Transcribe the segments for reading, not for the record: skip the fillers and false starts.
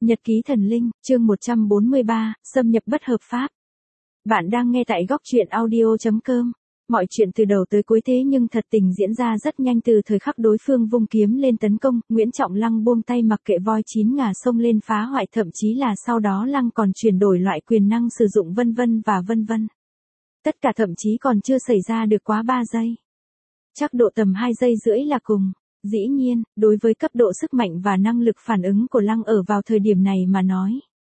Nhật ký thần linh, chương 143, xâm nhập bất hợp pháp. Bạn đang nghe tại góc truyện audio.com. Mọi chuyện từ đầu tới cuối thế nhưng thật tình diễn ra rất nhanh. Từ thời khắc đối phương vung kiếm lên tấn công, Nguyễn Trọng Lăng buông tay mặc kệ voi chín ngà xông lên phá hoại, thậm chí là sau đó Lăng còn chuyển đổi loại quyền năng sử dụng vân vân và vân vân. Tất cả thậm chí còn chưa xảy ra được quá 3 giây. Chắc độ tầm 2 giây rưỡi là cùng. Dĩ nhiên, đối với cấp độ sức mạnh và năng lực phản ứng của Lăng ở vào thời điểm này mà nói,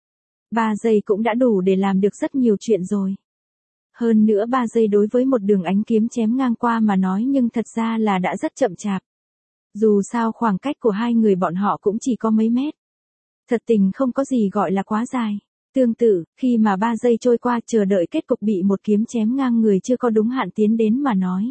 3 giây cũng đã đủ để làm được rất nhiều chuyện rồi. Hơn nữa 3 giây đối với một đường ánh kiếm chém ngang qua mà nói nhưng thật ra là đã rất chậm chạp. Dù sao khoảng cách của hai người bọn họ cũng chỉ có mấy mét. Thật tình không có gì gọi là quá dài. Tương tự, khi mà 3 giây trôi qua chờ đợi kết cục bị một kiếm chém ngang người chưa có đúng hạn tiến đến mà nói,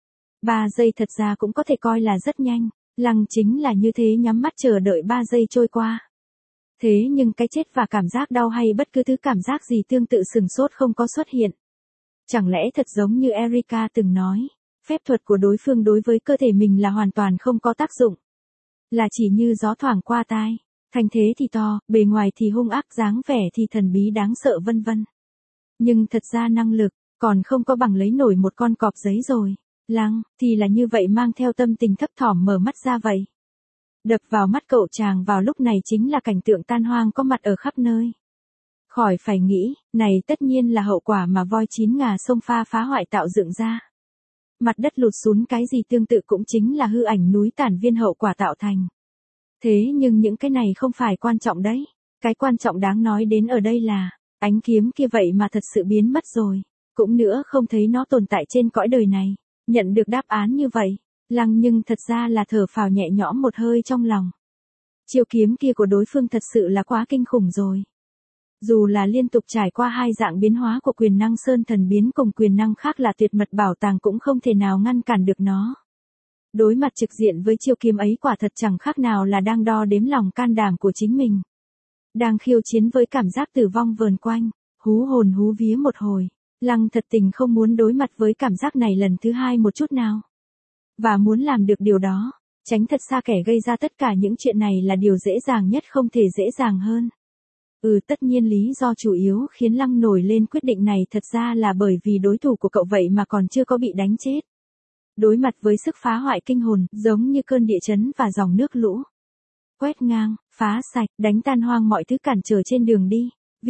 3 giây thật ra cũng có thể coi là rất nhanh. Lăng chính là như thế, nhắm mắt chờ đợi 3 giây trôi qua. Thế nhưng cái chết và cảm giác đau hay bất cứ thứ cảm giác gì tương tự sừng sốt không có xuất hiện. Chẳng lẽ thật giống như Erika từng nói, phép thuật của đối phương đối với cơ thể mình là hoàn toàn không có tác dụng. Là chỉ như gió thoảng qua tai, thành thế thì to, bề ngoài thì hung ác, dáng vẻ thì thần bí đáng sợ vân vân. Nhưng thật ra năng lực, còn không có bằng lấy nổi một con cọp giấy rồi. Lăng, thì là như vậy, mang theo tâm tình thấp thỏm mở mắt ra vậy. Đập vào mắt cậu chàng vào lúc này chính là cảnh tượng tan hoang có mặt ở khắp nơi. Khỏi phải nghĩ, này tất nhiên là hậu quả mà voi chín ngà sông pha phá hoại tạo dựng ra. Mặt đất lụt sún cái gì tương tự cũng chính là hư ảnh núi tản viên hậu quả tạo thành. Thế nhưng những cái này không phải quan trọng đấy. Cái quan trọng đáng nói đến ở đây là, ánh kiếm kia vậy mà thật sự biến mất rồi. Cũng nữa không thấy nó tồn tại trên cõi đời này. Nhận được đáp án như vậy, Lăng nhưng thật ra là thở phào nhẹ nhõm một hơi trong lòng. Chiêu kiếm kia của đối phương thật sự là quá kinh khủng rồi. Dù là liên tục trải qua hai dạng biến hóa của quyền năng sơn thần biến cùng quyền năng khác là tuyệt mật bảo tàng cũng không thể nào ngăn cản được nó. Đối mặt trực diện với chiêu kiếm ấy quả thật chẳng khác nào là đang đo đếm lòng can đảm của chính mình. Đang khiêu chiến với cảm giác tử vong vờn quanh, hú hồn hú vía một hồi. Lăng thật tình không muốn đối mặt với cảm giác này lần thứ hai một chút nào. Và muốn làm được điều đó, tránh thật xa kẻ gây ra tất cả những chuyện này là điều dễ dàng nhất, không thể dễ dàng hơn. Tất nhiên lý do chủ yếu khiến Lăng nổi lên quyết định này thật ra là bởi vì đối thủ của cậu vậy mà còn chưa có bị đánh chết. Đối mặt với sức phá hoại kinh hồn, giống như cơn địa chấn và dòng nước lũ. Quét ngang, phá sạch, đánh tan hoang mọi thứ cản trở trên đường đi.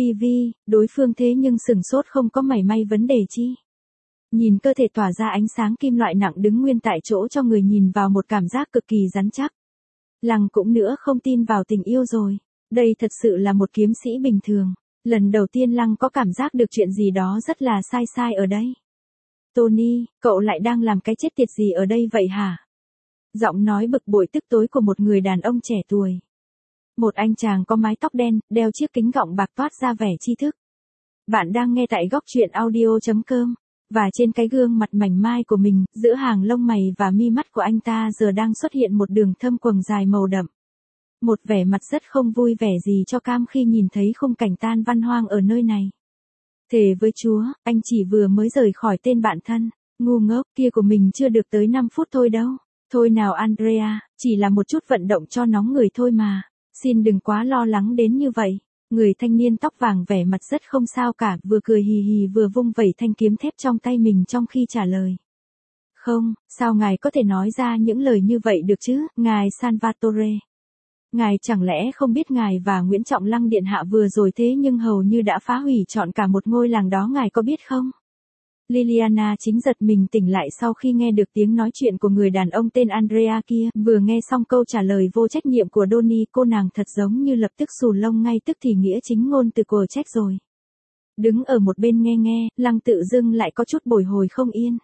Đối phương thế nhưng sừng sốt không có mảy may vấn đề chi. Nhìn cơ thể tỏa ra ánh sáng kim loại nặng đứng nguyên tại chỗ cho người nhìn vào một cảm giác cực kỳ rắn chắc. Lăng cũng nữa không tin vào tình yêu rồi. Đây thật sự là một kiếm sĩ bình thường. Lần đầu tiên Lăng có cảm giác được chuyện gì đó rất là sai ở đây. Tony, cậu lại đang làm cái chết tiệt gì ở đây vậy hả? Giọng nói bực bội tức tối của một người đàn ông trẻ tuổi. Một anh chàng có mái tóc đen, đeo chiếc kính gọng bạc toát ra vẻ tri thức. Bạn đang nghe tại góc truyện audio.com. Và trên cái gương mặt mảnh mai của mình, giữa hàng lông mày và mi mắt của anh ta giờ đang xuất hiện một đường thâm quầng dài màu đậm. Một vẻ mặt rất không vui vẻ gì cho cam khi nhìn thấy khung cảnh tan văn hoang ở nơi này. Thề với Chúa, anh chỉ vừa mới rời khỏi tên bạn thân, ngu ngốc kia của mình chưa được tới 5 phút thôi đâu. Thôi nào Andrea, chỉ là một chút vận động cho nóng người thôi mà. Xin đừng quá lo lắng đến như vậy. Người thanh niên tóc vàng vẻ mặt rất không sao cả, vừa cười hì hì vừa vung vẩy thanh kiếm thép trong tay mình trong khi trả lời. Không, sao ngài có thể nói ra những lời như vậy được chứ, ngài Salvatore. Ngài chẳng lẽ không biết ngài và Nguyễn Trọng Lăng điện hạ vừa rồi thế nhưng hầu như đã phá hủy trọn cả một ngôi làng đó, ngài có biết không? Liliana chính giật mình tỉnh lại sau khi nghe được tiếng nói chuyện của người đàn ông tên Andrea kia. Vừa nghe xong câu trả lời vô trách nhiệm của Donnie, cô nàng thật giống như lập tức xù lông ngay tức thì nghĩa chính ngôn từ của trách rồi. Đứng ở một bên nghe, Lăng tự dưng lại có chút bồi hồi không yên.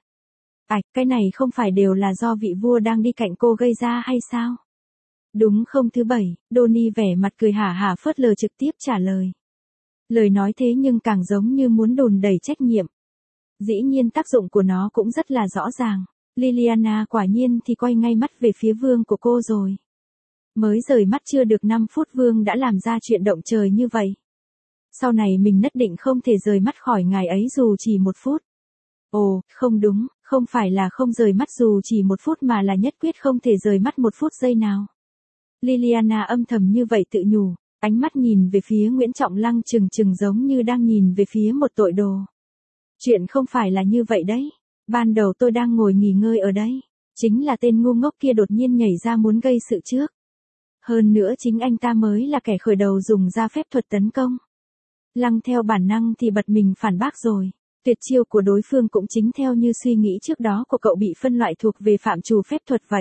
Cái này không phải đều là do vị vua đang đi cạnh cô gây ra hay sao? Đúng không? Thứ bảy, Donnie vẻ mặt cười hả hả phớt lờ trực tiếp trả lời. Lời nói thế nhưng càng giống như muốn đùn đẩy trách nhiệm. Dĩ nhiên tác dụng của nó cũng rất là rõ ràng. Liliana quả nhiên thì quay ngay mắt về phía vương của cô rồi. Mới rời mắt chưa được 5 phút vương đã làm ra chuyện động trời như vậy. Sau này mình nhất định không thể rời mắt khỏi ngài ấy dù chỉ 1 phút. Ồ, không đúng, không phải là không rời mắt dù chỉ 1 phút mà là nhất quyết không thể rời mắt 1 phút giây nào. Liliana âm thầm như vậy tự nhủ, Ánh mắt nhìn về phía Nguyễn Trọng Lăng trừng trừng giống như đang nhìn về phía một tội đồ. Chuyện không phải là như vậy đấy. Ban đầu tôi đang ngồi nghỉ ngơi ở đây. Chính là tên ngu ngốc kia đột nhiên nhảy ra muốn gây sự trước. Hơn nữa chính anh ta mới là kẻ khởi đầu dùng ra phép thuật tấn công. Lăng theo bản năng thì bật mình phản bác rồi. Tuyệt chiêu của đối phương cũng chính theo như suy nghĩ trước đó của cậu bị phân loại thuộc về phạm trù phép thuật vậy.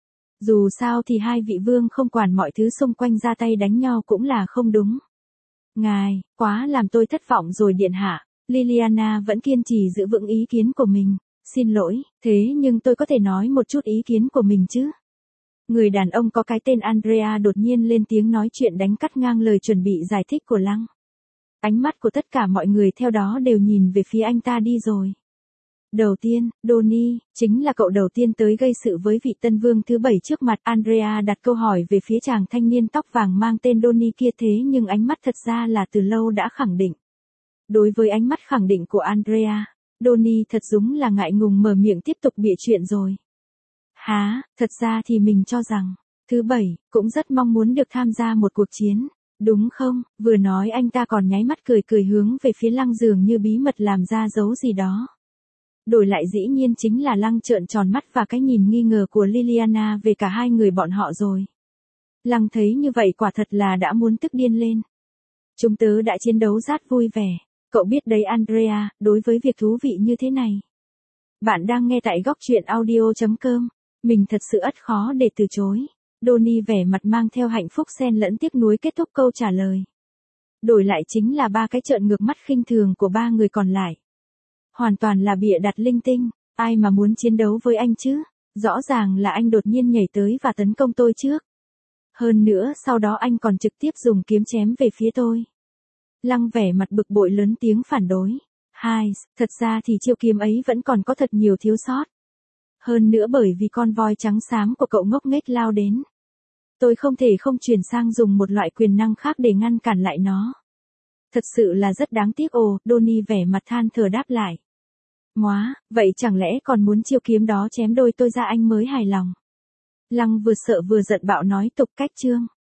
Dù sao thì hai vị vương không quản mọi thứ xung quanh ra tay đánh nhau cũng là không đúng. Ngài, quá làm tôi thất vọng rồi điện hạ. Liliana vẫn kiên trì giữ vững ý kiến của mình. Xin lỗi, thế nhưng tôi có thể nói một chút ý kiến của mình chứ? Người đàn ông có cái tên Andrea đột nhiên lên tiếng nói chuyện đánh cắt ngang lời chuẩn bị giải thích của Lăng. Ánh mắt của tất cả mọi người theo đó đều nhìn về phía anh ta đi rồi. Đầu tiên, Donnie, chính là cậu đầu tiên tới gây sự với vị tân vương thứ 7 trước mặt. Andrea đặt câu hỏi về phía chàng thanh niên tóc vàng mang tên Donnie kia thế nhưng ánh mắt thật ra là từ lâu đã khẳng định. Đối với ánh mắt khẳng định của Andrea, Donnie thật đúng là ngại ngùng mở miệng tiếp tục bịa chuyện rồi. Hả, thật ra thì mình cho rằng, thứ 7, cũng rất mong muốn được tham gia một cuộc chiến. Đúng không? Vừa nói anh ta còn nháy mắt cười cười hướng về phía Lăng dường như bí mật làm ra dấu gì đó. Đổi lại dĩ nhiên chính là Lăng trợn tròn mắt và cái nhìn nghi ngờ của Liliana về cả hai người bọn họ rồi. Lăng thấy như vậy quả thật là đã muốn tức điên lên. Chúng tớ đã chiến đấu rất vui vẻ. Cậu biết đấy Andrea, đối với việc thú vị như thế này. Bạn đang nghe tại góc truyện audio.com. Mình thật sự ắt khó để từ chối. Donnie vẻ mặt mang theo hạnh phúc xen lẫn tiếc nuối kết thúc câu trả lời. Đổi lại chính là ba cái trợn ngược mắt khinh thường của ba người còn lại. Hoàn toàn là bịa đặt linh tinh, ai mà muốn chiến đấu với anh chứ? Rõ ràng là anh đột nhiên nhảy tới và tấn công tôi trước. Hơn nữa sau đó anh còn trực tiếp dùng kiếm chém về phía tôi. Lăng vẻ mặt bực bội lớn tiếng phản đối. Hai, thật ra thì chiêu kiếm ấy vẫn còn có thật nhiều thiếu sót. Hơn nữa bởi vì con voi trắng xám của cậu ngốc nghếch lao đến. Tôi không thể không chuyển sang dùng một loại quyền năng khác để ngăn cản lại nó. Thật sự là rất đáng tiếc. Ồ, Donnie vẻ mặt than thở đáp lại. Móa, vậy chẳng lẽ còn muốn chiêu kiếm đó chém đôi tôi ra anh mới hài lòng. Lăng vừa sợ vừa giận bạo nói tục cách chương.